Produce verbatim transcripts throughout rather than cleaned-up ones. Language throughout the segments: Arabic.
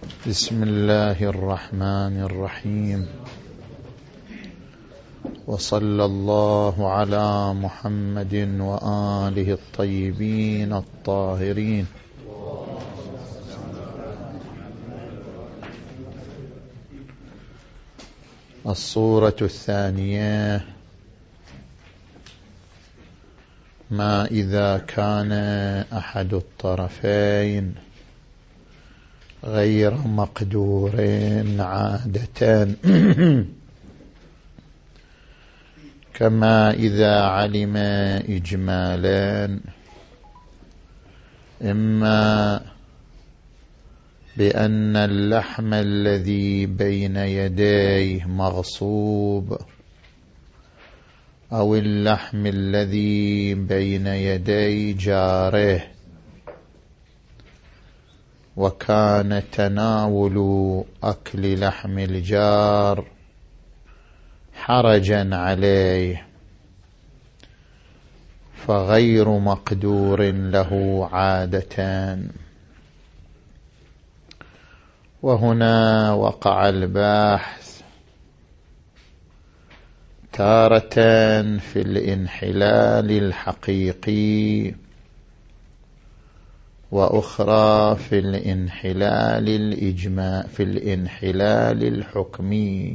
بسم الله الرحمن الرحيم، وصلى الله على محمد وآله الطيبين الطاهرين. الصورة الثانية: ما إذا كان أحد الطرفين غير مقدور عادة كما إذا علم إجمالا إما بأن اللحم الذي بين يديه مغصوب أو اللحم الذي بين يدي جاره، وكان تناول أكل لحم الجار حرجا عليه فغير مقدور له عادة. وهنا وقع البحث تارة في الانحلال الحقيقي وأخرى في الانحلال الإجماع في الانحلال الحكمي.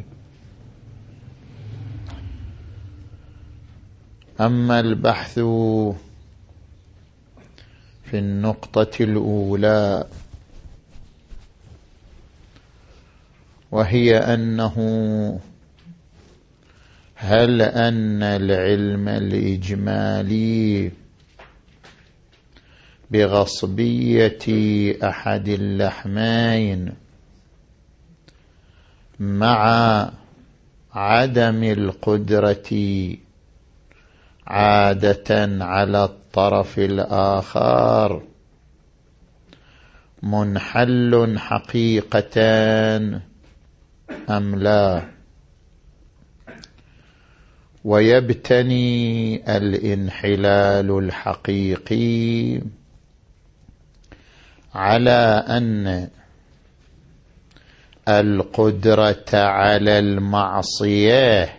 أما البحث في النقطة الأولى وهي أنه هل أن العلم الإجمالي بغصبية أحد اللحمين مع عدم القدرة عادة على الطرف الآخر منحل حقيقة أم لا؟ ويبتني الانحلال الحقيقي على أن القدرة على المعصية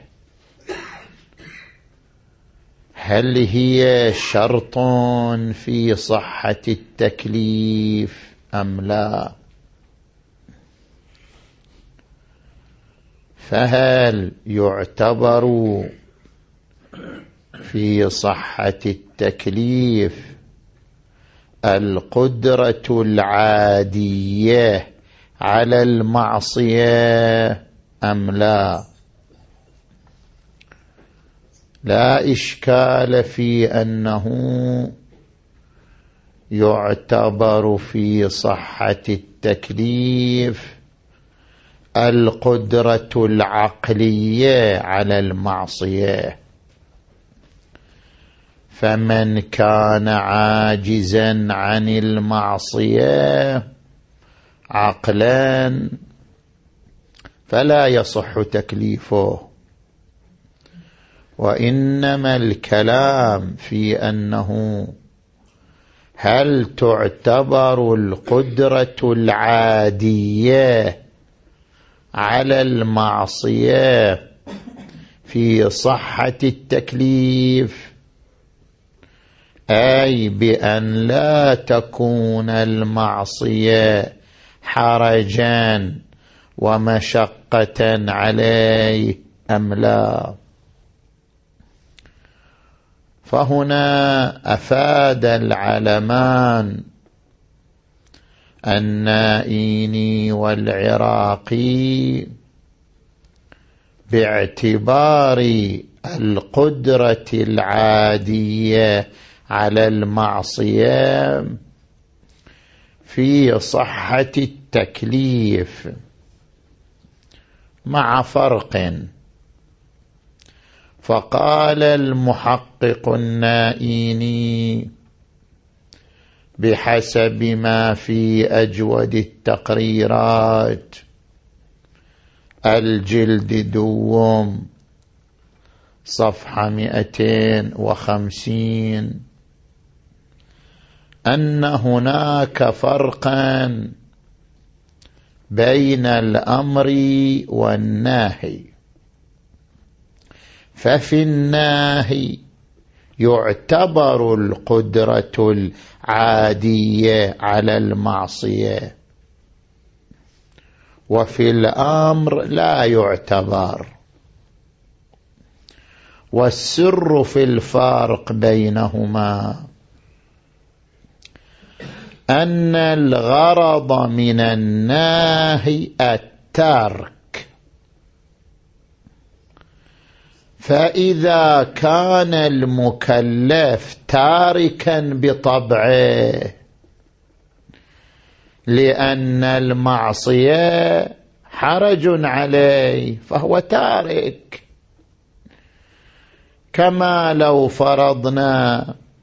هل هي شرط في صحة التكليف أم لا؟ فهل يعتبر في صحة التكليف القدرة العادية على المعصية أم لا؟ لا إشكال في أنه يعتبر في صحة التكليف القدرة العقلية على المعصية، فمن كان عاجزا عن المعصية عقلا فلا يصح تكليفه. وإنما الكلام في أنه هل تعتبر القدرة العادية على المعصية في صحة التكليف، أي بأن لا تكون المعصية حرجا ومشقة عليه أم لا؟ فهنا أفاد العلمان النائيني والعراقي باعتبار القدرة العادية على المعصية في صحة التكليف مع فرق. فقال المحقق النائيني بحسب ما في أجود التقريرات الجلد دوم صفحة مئتين وخمسين أن هناك فرقا بين الأمر والنهي. ففي النهي يعتبر القدرة العادية على المعصية، وفي الأمر لا يعتبر. والسر في الفارق بينهما أن الغرض من الناهي الترك، فإذا كان المكلف تاركا بطبعه لأن المعصية حرج عليه فهو تارك، كما لو فرضنا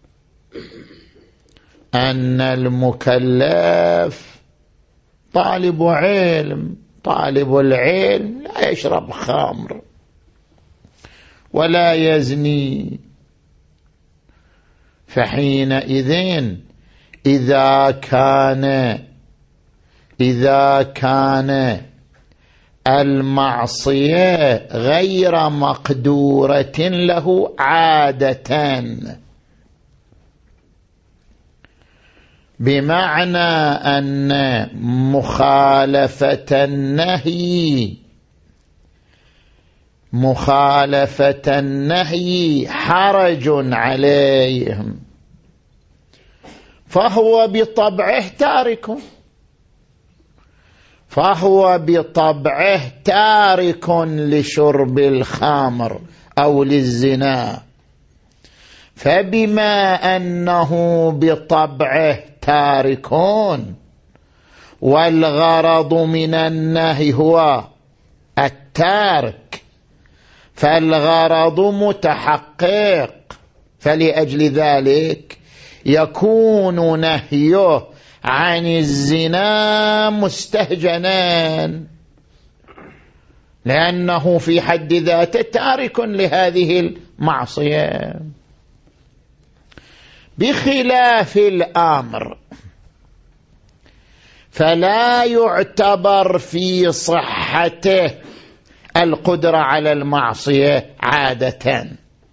أن المكلف طالب علم، طالب العلم لا يشرب خمر ولا يزني، فحينئذ إذا كان إذا كان المعصية غير مقدورة له عادة، بمعنى أن مخالفة النهي مخالفة النهي حرج عليهم، فهو بطبعه تارك فهو بطبعه تارك لشرب الخمر أو للزنا، فبما أنه بطبعه تاركون والغرض من النهي هو التارك، فالغرض متحقق، فلأجل ذلك يكون نهيه عن الزنا مستهجنا، لأنه في حد ذاته تارك لهذه المعصية. بخلاف الأمر فلا يعتبر في صحته القدرة على المعصية عادة.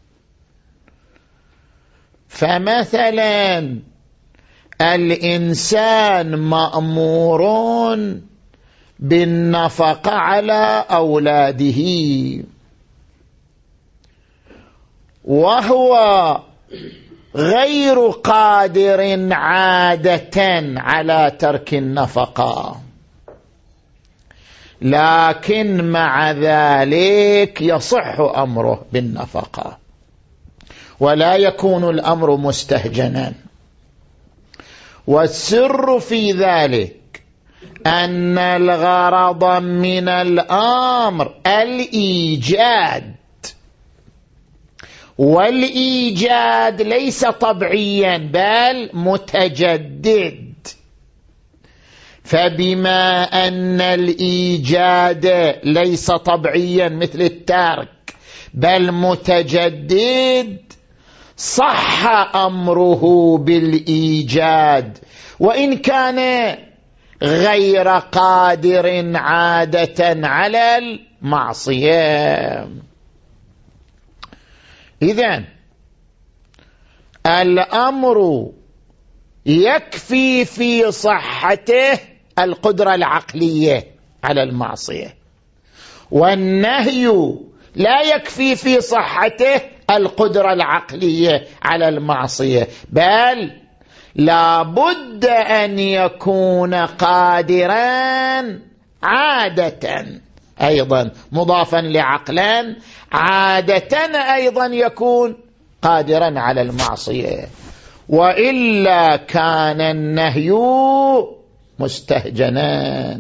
فمثلا الإنسان مأمور بالنفقة على أولاده وهو غير قادر عادة على ترك النفقة، لكن مع ذلك يصح أمره بالنفقة ولا يكون الأمر مستهجنا. والسر في ذلك أن الغرض من الأمر الإيجاد، والإيجاد ليس طبيعيا بل متجدد، فبما أن الإيجاد ليس طبيعيا مثل الترك بل متجدد صح أمره بالإيجاد وإن كان غير قادر عادة على المعصية. إذن الأمر يكفي في صحته القدرة العقلية على المعصية، والنهي لا يكفي في صحته القدرة العقلية على المعصية، بل لا بد أن يكون قادرا عادة أيضا مضافا لعقلا، عادة أيضا يكون قادرا على المعصية، وإلا كان النهي مستهجنا.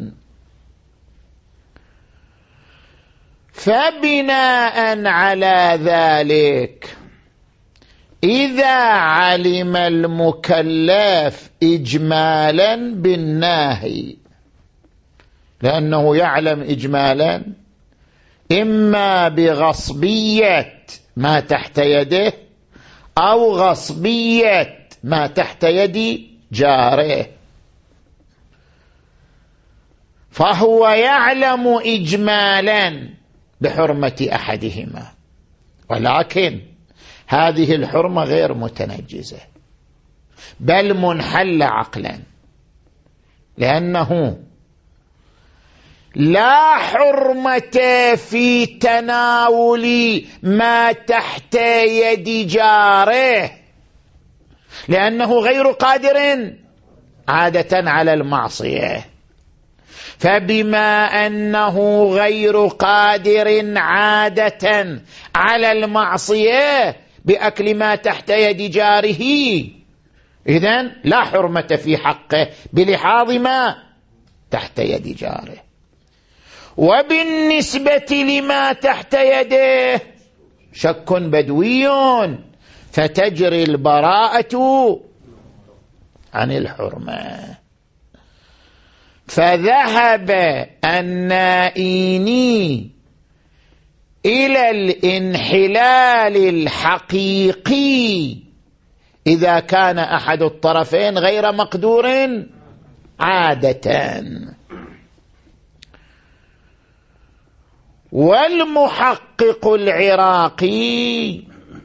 فبناء على ذلك إذا علم المكلف إجمالا بالناهي، لأنه يعلم إجمالا إما بغصبية ما تحت يده أو غصبية ما تحت يد جاره، فهو يعلم إجمالا بحرمة أحدهما، ولكن هذه الحرمة غير متنجزة بل منحل عقلا، لأنه لا حرمة في تناول ما تحت يد جاره، لأنه غير قادر عادة على المعصية، فبما أنه غير قادر عادة على المعصية بأكل ما تحت يد جاره، إذن لا حرمة في حقه بلحاظ ما تحت يد جاره. وبالنسبة لما تحت يده شك بدوي، فتجري البراءة عن الحرمة. فذهب النائيني إلى الانحلال الحقيقي إذا كان أحد الطرفين غير مقدور عادة. والمحقق العراقي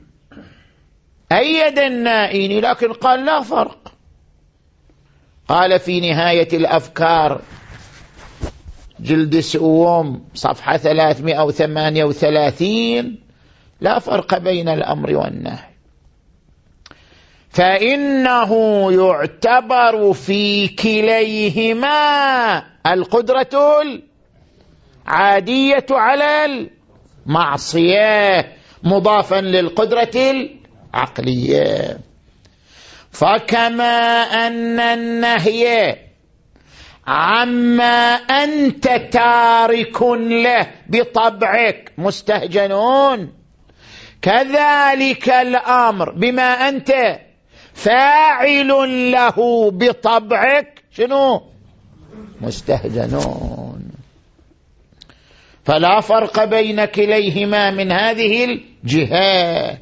أيد النائيني، لكن قال لا فرق. قال في نهاية الأفكار جلد سؤوم صفحة ثلاثمائة وثمانية وثلاثين: لا فرق بين الأمر والنهي، فإنه يعتبر في كليهما القدرة العادية على المعصية مضافا للقدرة العقلية. فكما أن النهي عما أنت تارك له بطبعك مستهجنون، كذلك الأمر بما أنت فاعل له بطبعك شنو؟ مستهجنون. فلا فرق بين كليهما من هذه الجهة،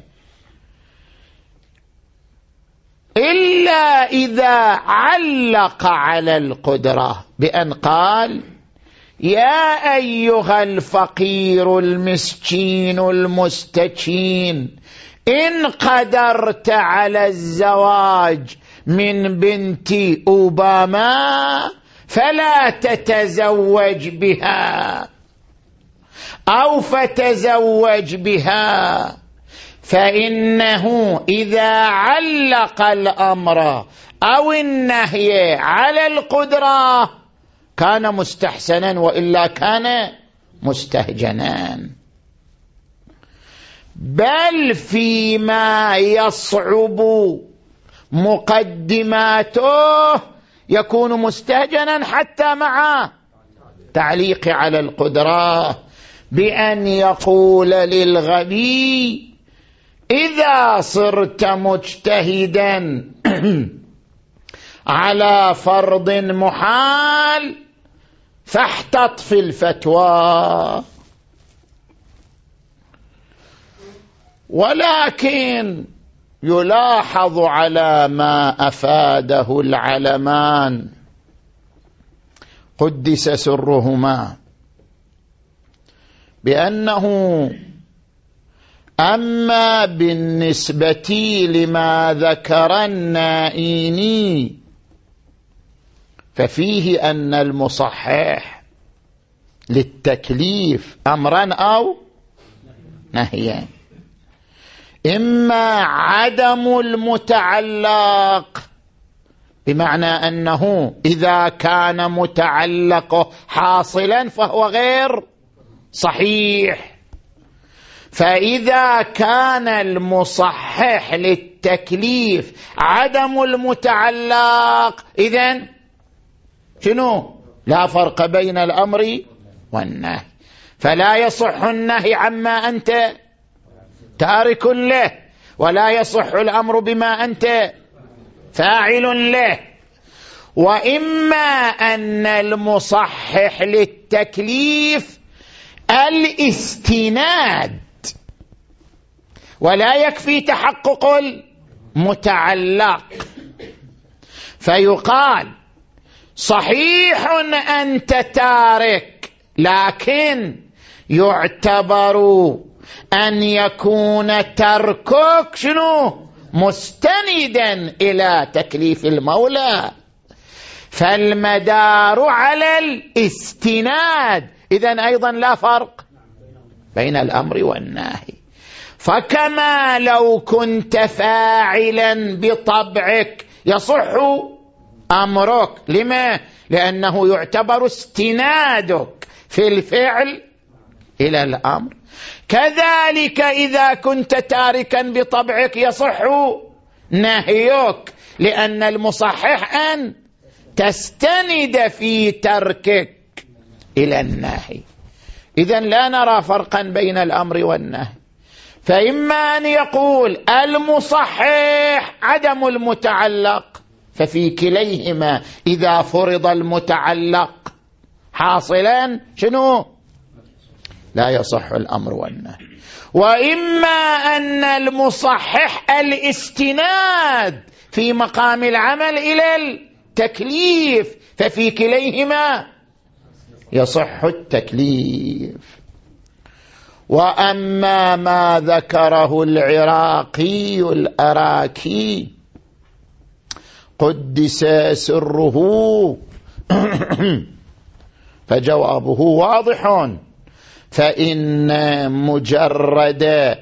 إلا إذا علق على القدرة بأن قال: يا أيها الفقير المسكين المستكين، إن قدرت على الزواج من بنت أوباما فلا تتزوج بها أو فتزوج بها، فإنه إذا علق الأمر أو النهي على القدرة كان مستحسنا، وإلا كان مستهجنا. بل فيما يصعب مقدماته يكون مستهجنا حتى مع تعليق على القدرة، بأن يقول للغبي: إذا صرت مجتهدا على فرض محال فاحتط في الفتوى. ولكن يلاحظ على ما أفاده العلمان قدس سرهما بأنه أما بالنسبة لما ذكر النائيني ففيه أن المصحح للتكليف أمرا أو نهيا: إما عدم المتعلق، بمعنى أنه إذا كان متعلقه حاصلا فهو غير صحيح، فإذا كان المصحح للتكليف عدم المتعلق إذن شنو؟ لا فرق بين الأمر والنهي، فلا يصح النهي عما أنت تارك له، ولا يصح الأمر بما أنت فاعل له. وإما أن المصحح للتكليف الاستناد، ولا يكفي تحقق المتعلق، فيقال: صحيح أنت تارك، لكن يعتبر أن يكون تركك شنو؟ مستندا إلى تكليف المولى، فالمدار على الاستناد. إذن أيضا لا فرق بين الأمر والنهي. فكما لو كنت فاعلا بطبعك يصح أمرك، لما؟ لأنه يعتبر استنادك في الفعل إلى الأمر. كذلك إذا كنت تاركا بطبعك يصح نهيك، لأن المصحح أن تستند في تركك إلى النهي. إذن لا نرى فرقا بين الأمر والنهي. فإما أن يقول المصحح عدم المتعلق، ففي كليهما إذا فرض المتعلق حاصلا شنو؟ لا يصح الأمر والنهي. وإما أن المصحح الاستناد في مقام العمل إلى التكليف، ففي كليهما يصح التكليف. وأما ما ذكره العراقي الأراكي قدس سره فجوابه واضح، فإن مجرد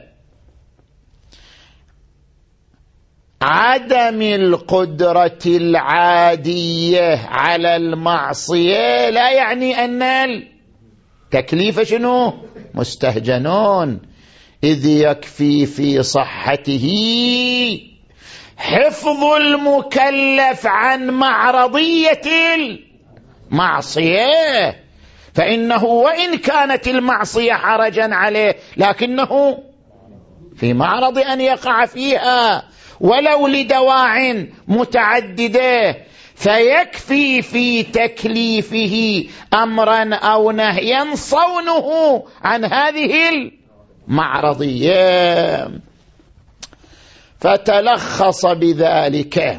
عدم القدرة العادية على المعصية لا يعني أن التكليف شنو؟ مستهجنون، إذ يكفي في صحته حفظ المكلف عن معرضية المعصية، فإنه وإن كانت المعصية حرجا عليه لكنه في معرض أن يقع فيها ولو لدواع متعددة، فيكفي في تكليفه أمرا أو نهيا صونه عن هذه المعرضية. فتلخص بذلك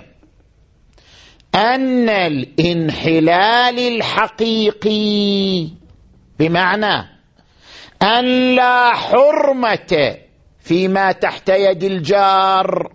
أن الانحلال الحقيقي بمعنى أن لا حرمة فيما تحت يد الجار،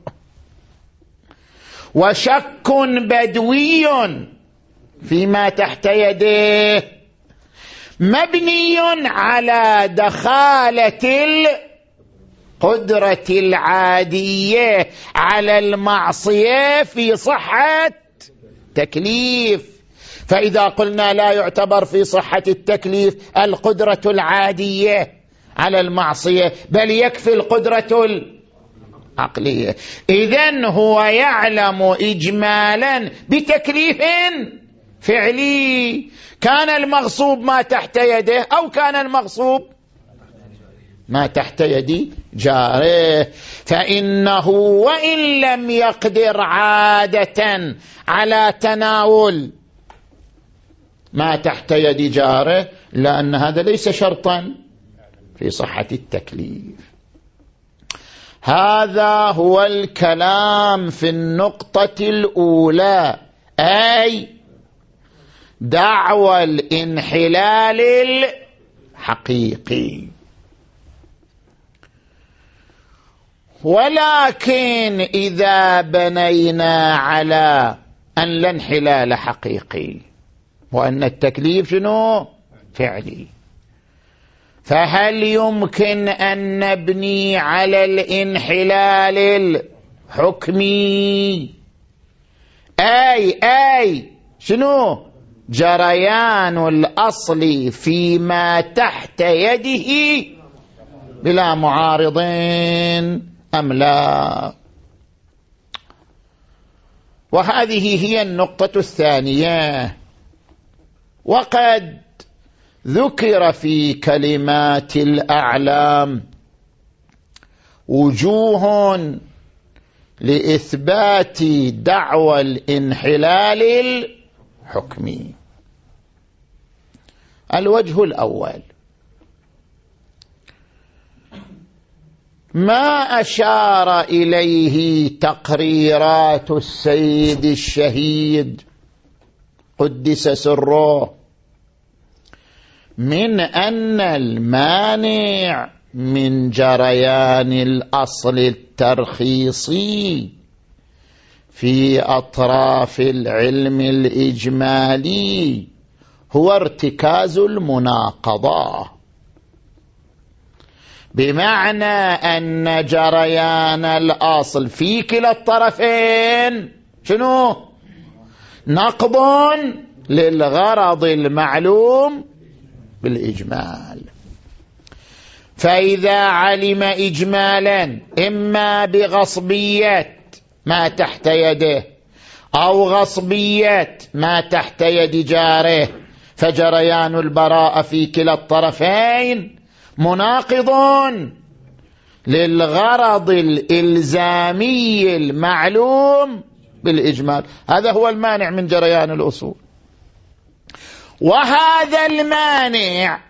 وشك بدوي فيما تحت يده، مبني على دخالة القدرة العادية على المعصية في صحة تكليف. فإذا قلنا لا يعتبر في صحة التكليف القدرة العادية على المعصية، بل يكفي القدرة العقلية، إذن هو يعلم إجمالا بتكليف فعلي، كان المغصوب ما تحت يده أو كان المغصوب ما تحت يد جاره، فإنه وإن لم يقدر عادة على تناول ما تحت يد جاره، لأن هذا ليس شرطا في صحة التكليف. هذا هو الكلام في النقطة الأولى، أي دعوى الانحلال الحقيقي. ولكن إذا بنينا على أن لا انحلال حقيقي وأن التكليف شنو؟ فعلي، فهل يمكن أن نبني على الانحلال الحكمي؟ أي أي شنو؟ جريان الأصل فيما تحت يده بلا معارضين أم لا؟ وهذه هي النقطة الثانية. وقد ذكر في كلمات الأعلام وجوه لإثبات دعوى الانحلال الحكمي. الوجه الأول ما أشار إليه تقريرات السيد الشهيد قدس سره من أن المانع من جريان الأصل الترخيصي في أطراف العلم الإجمالي هو ارتكاز المناقضة، بمعنى أن جريان الأصل في كلا الطرفين شنو؟ نقض للغرض المعلوم بالإجمال. فإذا علم إجمالا إما بغصبية ما تحت يده أو غصبية ما تحت يد جاره، فجريان البراءة في كلا الطرفين مناقض للغرض الإلزامي المعلوم بالإجمال. هذا هو المانع من جريان الأصول. وهذا المانع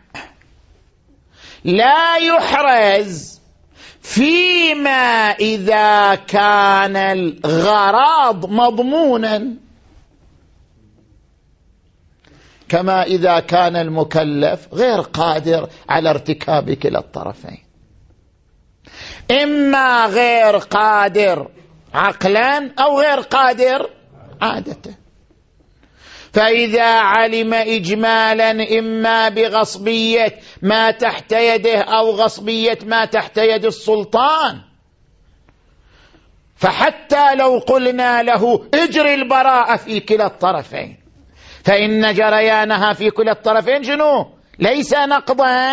لا يحرز فيما إذا كان الغرض مضمونا، كما إذا كان المكلف غير قادر على ارتكاب كلا الطرفين، إما غير قادر عقلا أو غير قادر عادة. فإذا علم إجمالا إما بغصبية ما تحت يده أو غصبية ما تحت يد السلطان، فحتى لو قلنا له اجري البراءة في كلا الطرفين، فإن جريانها في كلا الطرفين شنو؟ ليس نقضا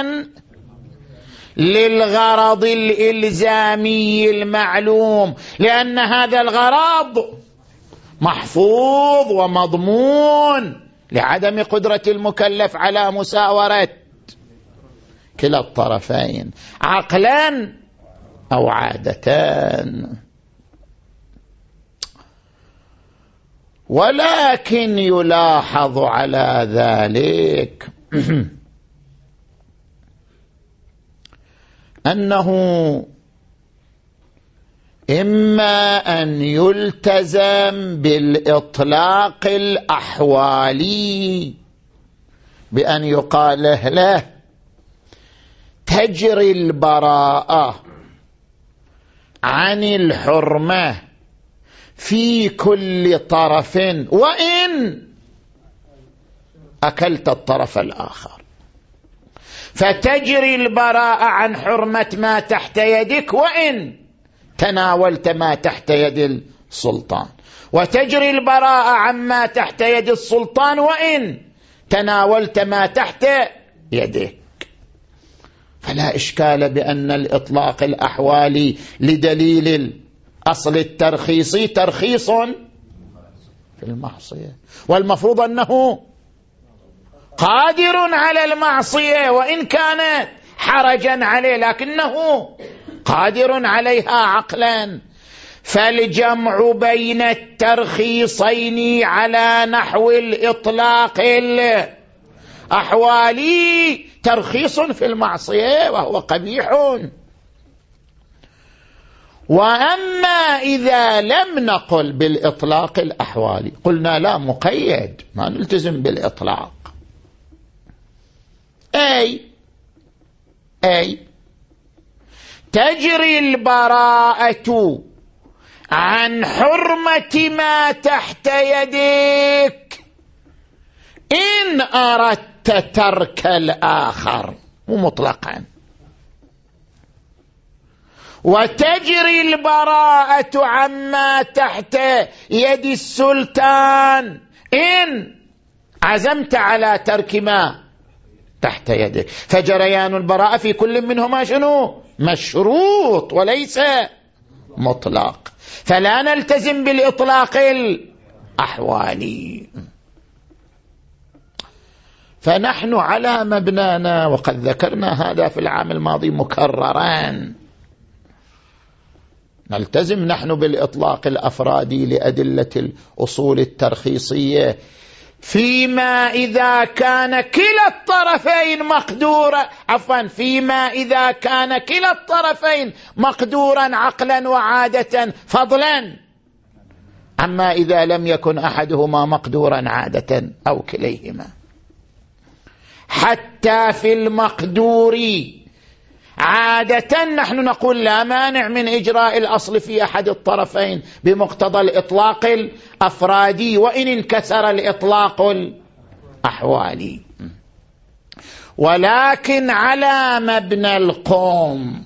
للغرض الإلزامي المعلوم، لأن هذا الغرض محفوظ ومضمون لعدم قدرة المكلف على مساورة كلا الطرفين عقلا أو عادة. ولكن يلاحظ على ذلك أنه إما أن يلتزم بالإطلاق الأحوالي بأن يقال له تجري البراءة عن الحرمة في كل طرف وإن أكلت الطرف الآخر، فتجري البراءة عن حرمة ما تحت يدك وإن تناولت ما تحت يد السلطان، وتجري البراءة عما تحت يد السلطان وإن تناولت ما تحت يدك. فلا إشكال بأن الإطلاق الأحوالي لدليل الأصل الترخيصي ترخيص في المعصية، والمفروض أنه قادر على المعصية وإن كانت حرجا عليه، لكنه قادر عليها عقلا. فالجمع بين الترخيصين على نحو الإطلاق الأحوالي ترخيص في المعصية وهو قبيح. وأما إذا لم نقل بالإطلاق الأحوالي، قلنا لا مقيد، ما نلتزم بالإطلاق، أي أي تجري البراءة عن حرمة ما تحت يدك إن أردت ترك الآخر مطلقا، وتجري البراءة عما تحت يد السلطان إن عزمت على ترك ما تحت يدك. فجريان البراءة في كل منهما شنو؟ مشروط وليس مطلق، فلا نلتزم بالإطلاق الأحوالي. فنحن على مبنانا، وقد ذكرنا هذا في العام الماضي مكررا، نلتزم نحن بالإطلاق الأفرادي لأدلة الأصول الترخيصية فيما إذا كان كلا الطرفين مقدورا، عفوا فيما إذا كان كلا الطرفين مقدورا عقلا وعادة، فضلا أما إذا لم يكن أحدهما مقدورا عادة أو كليهما. حتى في المقدور عادة نحن نقول لا مانع من إجراء الأصل في أحد الطرفين بمقتضى الإطلاق الأفرادي وإن انكسر الإطلاق الأحوالي، ولكن على مبنى القوم.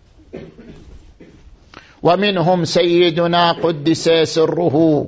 ومنهم سيدنا قدس سره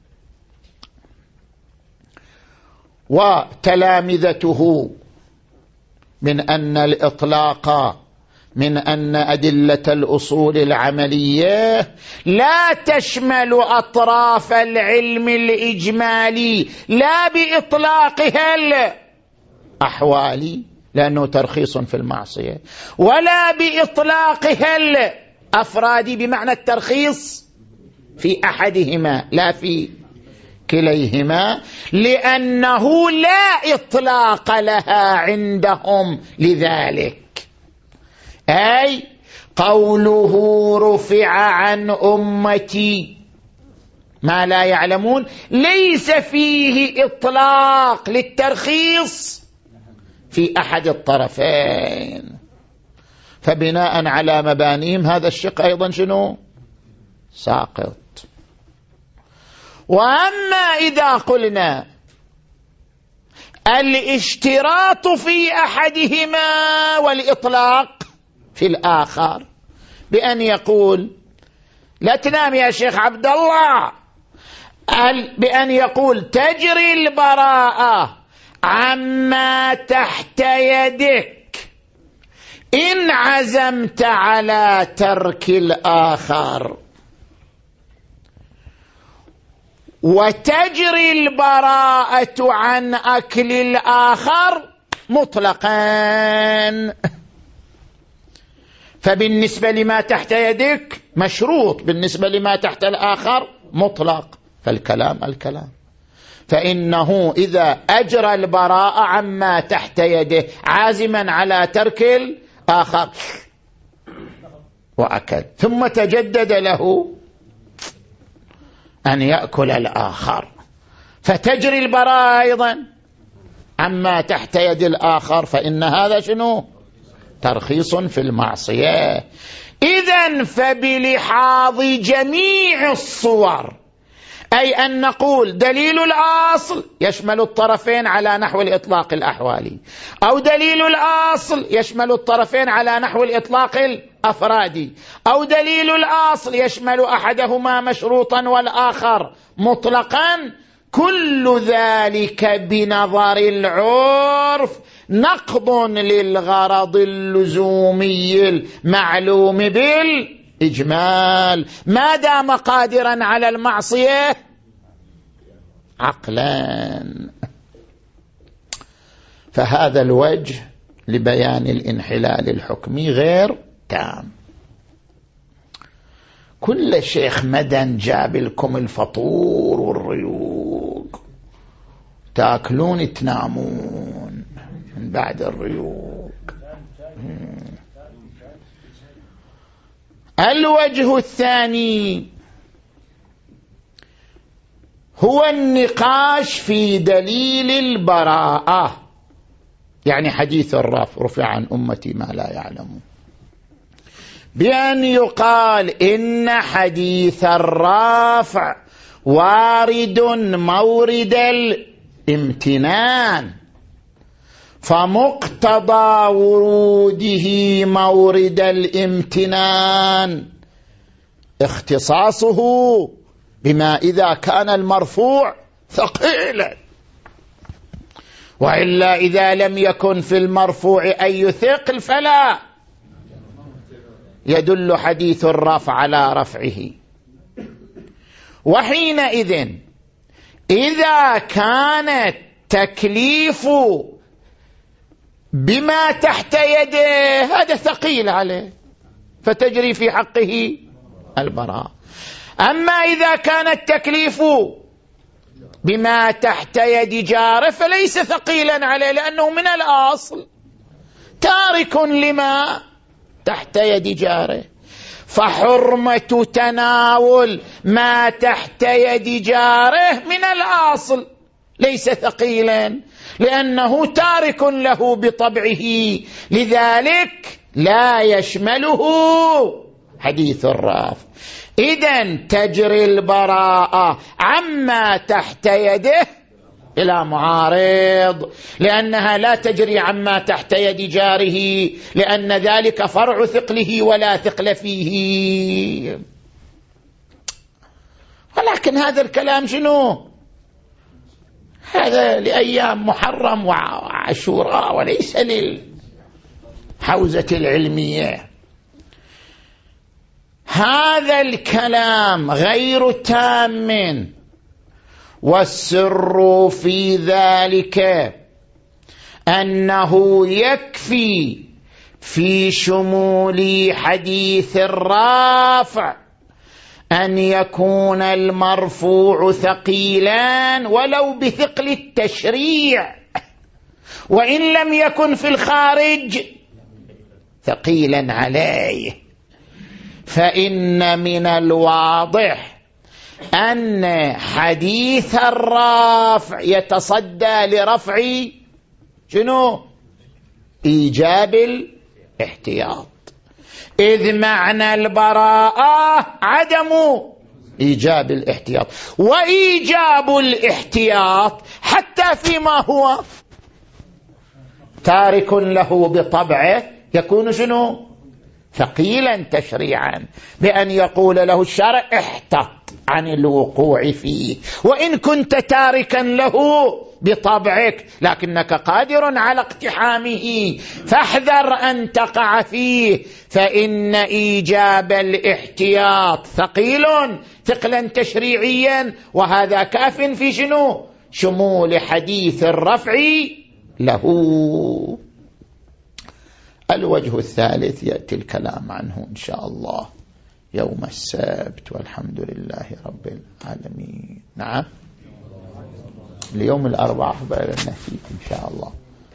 وتلامذته من أن الإطلاق من أن أدلة الأصول العملية لا تشمل أطراف العلم الإجمالي لا بإطلاقها الأحوالي لأنه ترخيص في المعصية، ولا بإطلاقها الأفرادي بمعنى الترخيص في أحدهما لا في كليهما، لأنه لا إطلاق لها عندهم لذلك. أي قوله رفع عن أمتي ما لا يعلمون ليس فيه إطلاق للترخيص في أحد الطرفين، فبناء على مبانيهم هذا الشق أيضا شنو؟ ساقط. وأما إذا قلنا الاشتراط في أحدهما والإطلاق في الآخر بأن يقول لا تنام يا شيخ عبد الله، بأن يقول تجري البراءة عما تحت يدك إن عزمت على ترك الآخر، وتجري البراءة عن أكل الآخر مطلقا. فبالنسبة لما تحت يدك مشروط، بالنسبة لما تحت الآخر مطلق، فالكلام الكلام. فإنه إذا أجرى البراءة عما تحت يده عازما على ترك الآخر وأكل ثم تجدد له أن يأكل الآخر، فتجري البراءة أيضا عما تحت يد الآخر، فإن هذا شنو؟ ترخيص في المعصية. إذن فبلحاظ جميع الصور، أي أن نقول دليل الأصل يشمل الطرفين على نحو الإطلاق الأحوالي، أو دليل الأصل يشمل الطرفين على نحو الإطلاق الأفرادي، أو دليل الأصل يشمل أحدهما مشروطا والآخر مطلقا، كل ذلك بنظر العرف نقض للغرض اللزومي المعلوم بالإجمال ما دام قادرا على المعصية عقلا. فهذا الوجه لبيان الانحلال الحكمي غير تام. كل شيخ مدن جاب لكم الفطور والريوق، تاكلون تنامون من بعد الريوق. الوجه الثاني هو النقاش في دليل البراءة، يعني حديث الرفع رفع عن أمتي ما لا يعلمون، بأن يقال إن حديث الرافع وارد مورد الامتنان، فمقتضى وروده مورد الامتنان اختصاصه بما إذا كان المرفوع ثقيلا، وإلا إذا لم يكن في المرفوع أي ثقل فلا يدل حديث الرفع على رفعه. وحينئذ إذا كان التكليف بما تحت يده هذا ثقيل عليه فتجري في حقه البراءة. أما إذا كان التكليف بما تحت يد جاره فليس ثقيلا عليه، لأنه من الأصل تارك لما تحت يد جاره، فحرمة تناول ما تحت يد جاره من الأصل ليس ثقيلا، لأنه تارك له بطبعه، لذلك لا يشمله حديث الرافع. إذن تجري البراءة عما تحت يده إلى معارض، لأنها لا تجري عما تحت يد جاره، لأن ذلك فرع ثقله ولا ثقل فيه. ولكن هذا الكلام شنو؟ هذا لأيام محرم وعاشوراء وليس للحوزة العلمية. هذا الكلام غير تام، والسر في ذلك أنه يكفي في شمول حديث الرافع أن يكون المرفوع ثقيلا ولو بثقل التشريع، وإن لم يكن في الخارج ثقيلا عليه. فإن من الواضح أن حديث الرافع يتصدى لرفع شنو؟ إيجاب الاحتياط، إذ معنى البراءة عدم إيجاب الاحتياط، وإيجاب الاحتياط حتى فيما هو تارك له بطبعه يكون شنو؟ ثقيلا تشريعا، بأن يقول له الشارع احتط عن الوقوع فيه، وإن كنت تاركا له بطبعك لكنك قادر على اقتحامه فاحذر أن تقع فيه، فإن إيجاب الاحتياط ثقيل ثقلا تشريعيا، وهذا كاف في شنو؟ شمول حديث الرفع له. الوجه الثالث يأتي الكلام عنه إن شاء الله يوم السبت، والحمد لله رب العالمين. نعم، اليوم الأربعاء نسيت إن شاء الله.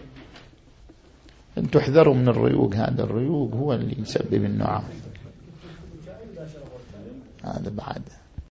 أن تحذروا من الريوق، هذا الريوق هو اللي يسبب النعاس، هذا بعد